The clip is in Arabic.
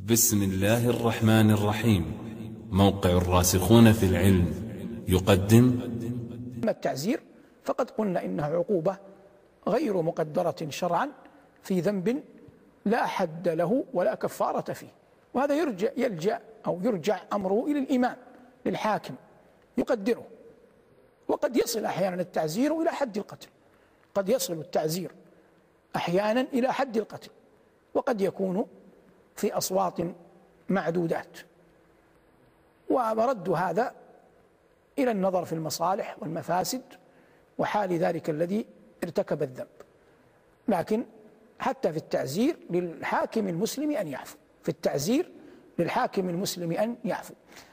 بسم الله الرحمن الرحيم. موقع الراسخون في العلم يقدم. أما التعزير فقد قلنا إنها عقوبة غير مقدرة شرعا في ذنب لا حد له ولا كفارة فيه، وهذا يرجع أمره إلى الإمام للحاكم يقدره. وقد يصل أحيانا التعزير إلى حد القتل، قد يصل التعزير أحيانا إلى حد القتل، وقد يكون في أصوات معدودات. ومرد هذا إلى النظر في المصالح والمفاسد وحال ذلك الذي ارتكب الذنب. لكن حتى في التعزير للحاكم المسلم أن يعفو، في التعزير للحاكم المسلم أن يعفو.